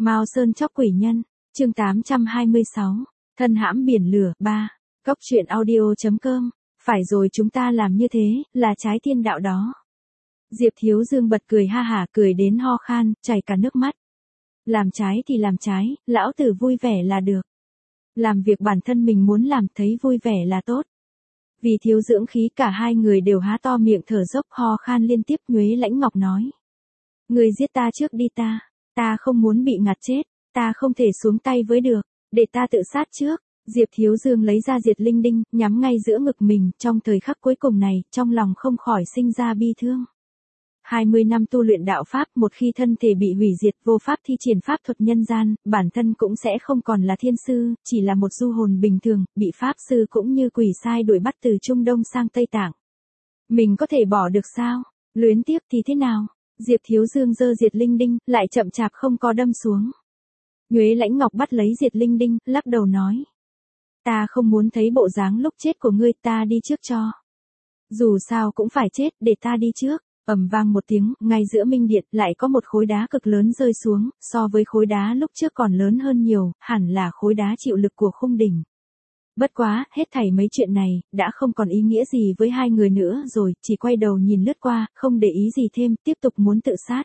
Mao Sơn chóc quỷ nhân, chương 826, thân hãm biển lửa, 3, Cóc truyện audio.com, phải rồi chúng ta làm như thế, là trái thiên đạo đó. Diệp Thiếu Dương bật cười ha hả, cười đến ho khan, chảy cả nước mắt. Làm trái thì làm trái, lão tử vui vẻ là được. Làm việc bản thân mình muốn làm, thấy vui vẻ là tốt. Vì thiếu dưỡng khí cả hai người đều há to miệng thở dốc, ho khan liên tiếp. Nhuế Lãnh Ngọc nói: Người giết ta trước đi, ta không muốn bị ngạt chết, ta không thể xuống tay với được, để ta tự sát trước. Diệp Thiếu Dương lấy ra diệt linh đinh, nhắm ngay giữa ngực mình. Trong thời khắc cuối cùng này, trong lòng không khỏi sinh ra bi thương. 20 năm tu luyện đạo pháp, một khi thân thể bị hủy diệt, vô pháp thi triển pháp thuật nhân gian, bản thân cũng sẽ không còn là thiên sư, chỉ là một du hồn bình thường, bị pháp sư cũng như quỷ sai đuổi bắt từ Trung Đông sang Tây Tạng. Mình có thể bỏ được sao? Luyến tiếc thì thế nào? Diệp Thiếu Dương giơ diệt linh đinh, lại chậm chạp không có đâm xuống. Nhuế Lãnh Ngọc bắt lấy diệt linh đinh, lắc đầu nói: Ta không muốn thấy bộ dáng lúc chết của ngươi, ta đi trước cho. Dù sao cũng phải chết, để ta đi trước. Ầm vang một tiếng, ngay giữa minh điện lại có một khối đá cực lớn rơi xuống, so với khối đá lúc trước còn lớn hơn nhiều, hẳn là khối đá chịu lực của khung đỉnh. Bất quá, hết thảy mấy chuyện này, đã không còn ý nghĩa gì với hai người nữa rồi, chỉ quay đầu nhìn lướt qua, không để ý gì thêm, tiếp tục muốn tự sát.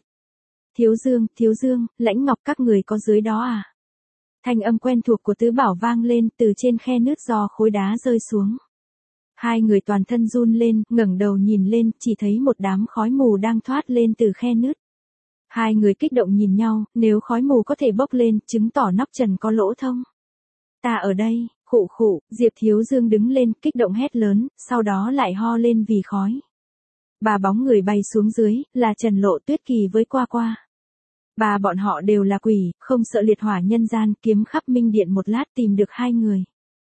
Thiếu Dương, Lãnh Ngọc các người có dưới đó à? Thanh âm quen thuộc của Tứ Bảo vang lên từ trên khe nứt do khối đá rơi xuống. Hai người toàn thân run lên, ngẩng đầu nhìn lên, chỉ thấy một đám khói mù đang thoát lên từ khe nứt. Hai người kích động nhìn nhau, nếu khói mù có thể bốc lên, chứng tỏ nóc trần có lỗ thông. Ta ở đây, khụ, Diệp Thiếu Dương đứng lên, kích động hét lớn, sau đó lại ho lên vì khói. Ba bóng người bay xuống dưới, là Trần Lộ, Tuyết Kỳ với Qua Qua. Ba bọn họ đều là quỷ, không sợ liệt hỏa nhân gian, kiếm khắp minh điện một lát tìm được hai người.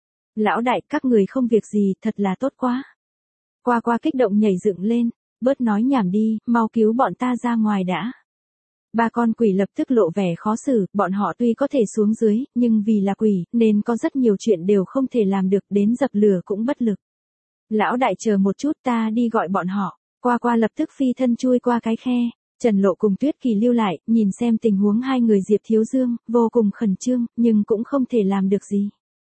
Lão đại, các người không việc gì, thật là tốt quá. Qua Qua kích động nhảy dựng lên, bớt nói nhảm đi, mau cứu bọn ta ra ngoài đã. Ba con quỷ lập tức lộ vẻ khó xử, bọn họ tuy có thể xuống dưới, nhưng vì là quỷ, nên có rất nhiều chuyện đều không thể làm được, đến dập lửa cũng bất lực. Lão đại chờ một chút, ta đi gọi bọn họ. Qua Qua lập tức phi thân chui qua cái khe. Trần Lộ cùng Tuyết Kỳ lưu lại, nhìn xem tình huống hai người Diệp Thiếu Dương, vô cùng khẩn trương, nhưng cũng không thể làm được gì.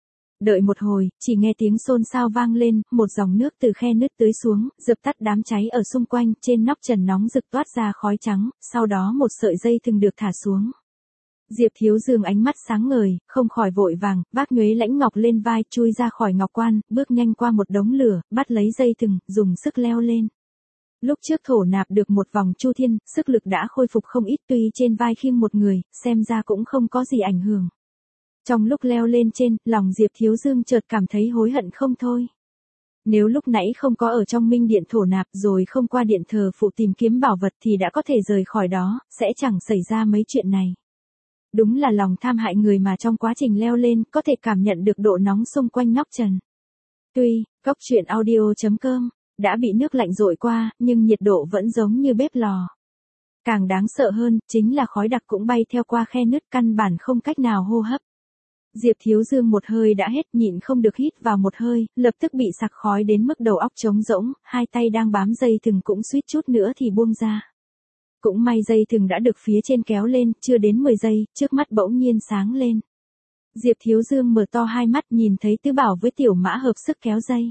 Đợi một hồi, chỉ nghe tiếng xôn xao vang lên, một dòng nước từ khe nứt tưới xuống, dập tắt đám cháy ở xung quanh, trên nóc trần nóng rực toát ra khói trắng, sau đó một sợi dây thừng được thả xuống. Diệp Thiếu Dương ánh mắt sáng ngời, không khỏi vội vàng, vác Nhuế Lãnh Ngọc lên vai, chui ra khỏi ngọc quan, bước nhanh qua một đống lửa, bắt lấy dây thừng, dùng sức leo lên. Lúc trước thổ nạp được một vòng chu thiên, sức lực đã khôi phục không ít, tuy trên vai khiêng một người, xem ra cũng không có gì ảnh hưởng. Trong lúc leo lên trên, lòng Diệp Thiếu Dương chợt cảm thấy hối hận không thôi. Nếu lúc nãy không có ở trong minh điện thổ nạp rồi không qua điện thờ phụ tìm kiếm bảo vật thì đã có thể rời khỏi đó, sẽ chẳng xảy ra mấy chuyện này. Đúng là lòng tham hại người mà trong quá trình leo lên có thể cảm nhận được độ nóng xung quanh nóc trần. Tuy, Cóc truyện audio.com đã bị nước lạnh dội qua, nhưng nhiệt độ vẫn giống như bếp lò. Càng đáng sợ hơn, chính là khói đặc cũng bay theo qua khe nứt, căn bản không cách nào hô hấp. Diệp Thiếu Dương một hơi đã hết, nhịn không được hít vào một hơi, lập tức bị sặc khói đến mức đầu óc trống rỗng, hai tay đang bám dây thừng cũng suýt chút nữa thì buông ra. Cũng may dây thừng đã được phía trên kéo lên, chưa đến 10 giây, trước mắt bỗng nhiên sáng lên. Diệp Thiếu Dương mở to hai mắt, nhìn thấy Tứ Bảo với Tiểu Mã hợp sức kéo dây.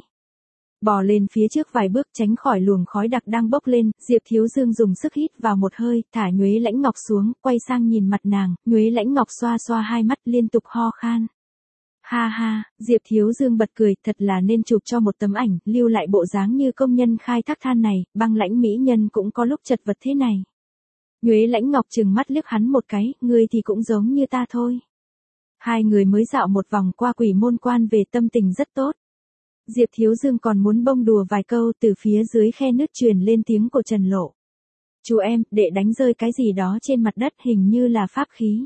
Bò lên phía trước vài bước, tránh khỏi luồng khói đặc đang bốc lên, Diệp Thiếu Dương dùng sức hít vào một hơi, thả Nhuế Lãnh Ngọc xuống, quay sang nhìn mặt nàng, Nhuế Lãnh Ngọc xoa xoa hai mắt, liên tục ho khan. Ha ha, Diệp Thiếu Dương bật cười, thật là nên chụp cho một tấm ảnh, lưu lại bộ dáng như công nhân khai thác than này, Băng Lãnh mỹ nhân cũng có lúc chật vật thế này. Nhuế Lãnh Ngọc trừng mắt liếc hắn một cái, ngươi thì cũng giống như ta thôi. Hai người mới dạo một vòng qua quỷ môn quan về, tâm tình rất tốt. Diệp Thiếu Dương còn muốn bông đùa vài câu, từ phía dưới khe nứt truyền lên tiếng của Trần Lộ. Chú em, đệ đánh rơi cái gì đó trên mặt đất, hình như là pháp khí.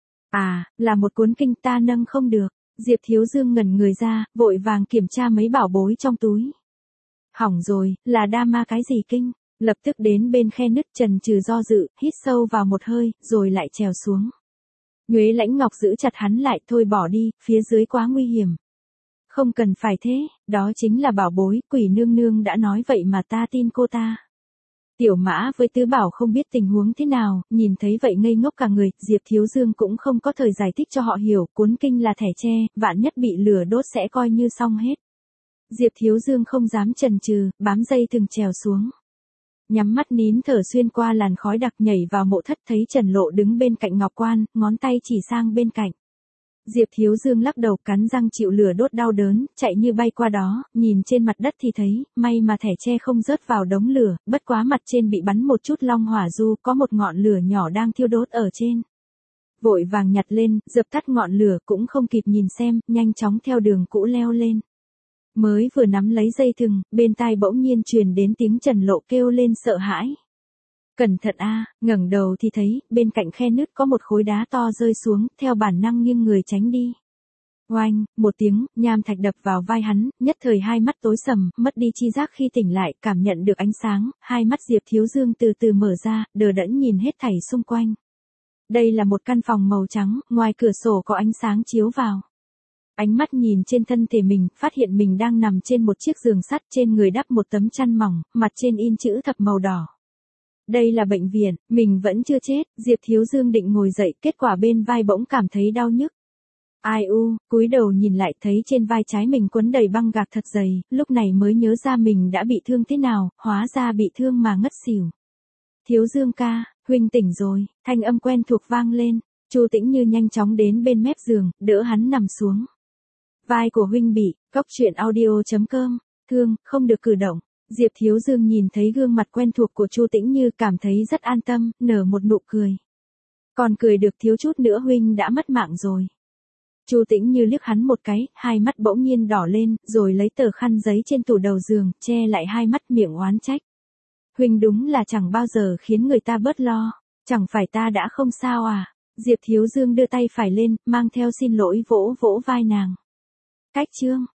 À, là một cuốn kinh, ta nâng không được. Diệp Thiếu Dương ngẩn người ra, vội vàng kiểm tra mấy bảo bối trong túi. Hỏng rồi, là đa ma cái gì kinh. Lập tức đến bên khe nứt, chần chừ do dự, hít sâu vào một hơi, rồi lại trèo xuống. Nhuế Lãnh Ngọc giữ chặt hắn lại, thôi bỏ đi, phía dưới quá nguy hiểm. Không cần phải thế, đó chính là bảo bối, quỷ nương nương đã nói vậy mà ta tin cô ta. Tiểu Mã với Tứ Bảo không biết tình huống thế nào, nhìn thấy vậy ngây ngốc cả người, Diệp Thiếu Dương cũng không có thời giải thích cho họ hiểu, cuốn kinh là thẻ tre, vạn nhất bị lửa đốt sẽ coi như xong hết. Diệp Thiếu Dương không dám chần chừ, bám dây thừng trèo xuống. Nhắm mắt nín thở xuyên qua làn khói đặc nhảy vào mộ thất, thấy Trần Lộ đứng bên cạnh Ngọc Quan, ngón tay chỉ sang bên cạnh. Diệp Thiếu Dương lắc đầu, cắn răng chịu lửa đốt đau đớn, chạy như bay qua đó, nhìn trên mặt đất thì thấy, may mà thẻ tre không rớt vào đống lửa, bất quá mặt trên bị bắn một chút long hỏa du, có một ngọn lửa nhỏ đang thiêu đốt ở trên. Vội vàng nhặt lên, dập tắt ngọn lửa, cũng không kịp nhìn xem, nhanh chóng theo đường cũ leo lên. Mới vừa nắm lấy dây thừng, bên tai bỗng nhiên truyền đến tiếng Trần Lộ kêu lên sợ hãi. Cẩn thận a, ngẩng đầu thì thấy, bên cạnh khe nứt có một khối đá to rơi xuống, theo bản năng nghiêng người tránh đi. Oanh, một tiếng, nham thạch đập vào vai hắn, nhất thời hai mắt tối sầm, mất đi chi giác khi tỉnh lại, cảm nhận được ánh sáng, hai mắt Diệp Thiếu Dương từ từ mở ra, đờ đẫn nhìn hết thảy xung quanh. Đây là một căn phòng màu trắng, ngoài cửa sổ có ánh sáng chiếu vào. Ánh mắt nhìn trên thân thể mình, phát hiện mình đang nằm trên một chiếc giường sắt, trên người đắp một tấm chăn mỏng, mặt trên in chữ thập màu đỏ. Đây là bệnh viện, mình vẫn chưa chết, Diệp Thiếu Dương định ngồi dậy, kết quả bên vai bỗng cảm thấy đau nhức. Ai u, cúi đầu nhìn lại thấy trên vai trái mình quấn đầy băng gạc thật dày, lúc này mới nhớ ra mình đã bị thương thế nào, hóa ra bị thương mà ngất xỉu. Thiếu Dương ca, huynh tỉnh rồi, thanh âm quen thuộc vang lên, Chu Tĩnh Như nhanh chóng đến bên mép giường, đỡ hắn nằm xuống. Vai của huynh bị, coctruyện.audio.com, thương, không được cử động. Diệp Thiếu Dương nhìn thấy gương mặt quen thuộc của Chu Tĩnh Như cảm thấy rất an tâm, nở một nụ cười. Còn cười được thiếu chút nữa huynh đã mất mạng rồi. Chu Tĩnh Như liếc hắn một cái, hai mắt bỗng nhiên đỏ lên, rồi lấy tờ khăn giấy trên tủ đầu giường, che lại hai mắt miệng oán trách. Huynh đúng là chẳng bao giờ khiến người ta bớt lo, chẳng phải ta đã không sao à? Diệp Thiếu Dương đưa tay phải lên, mang theo xin lỗi vỗ vỗ vai nàng. Cách chương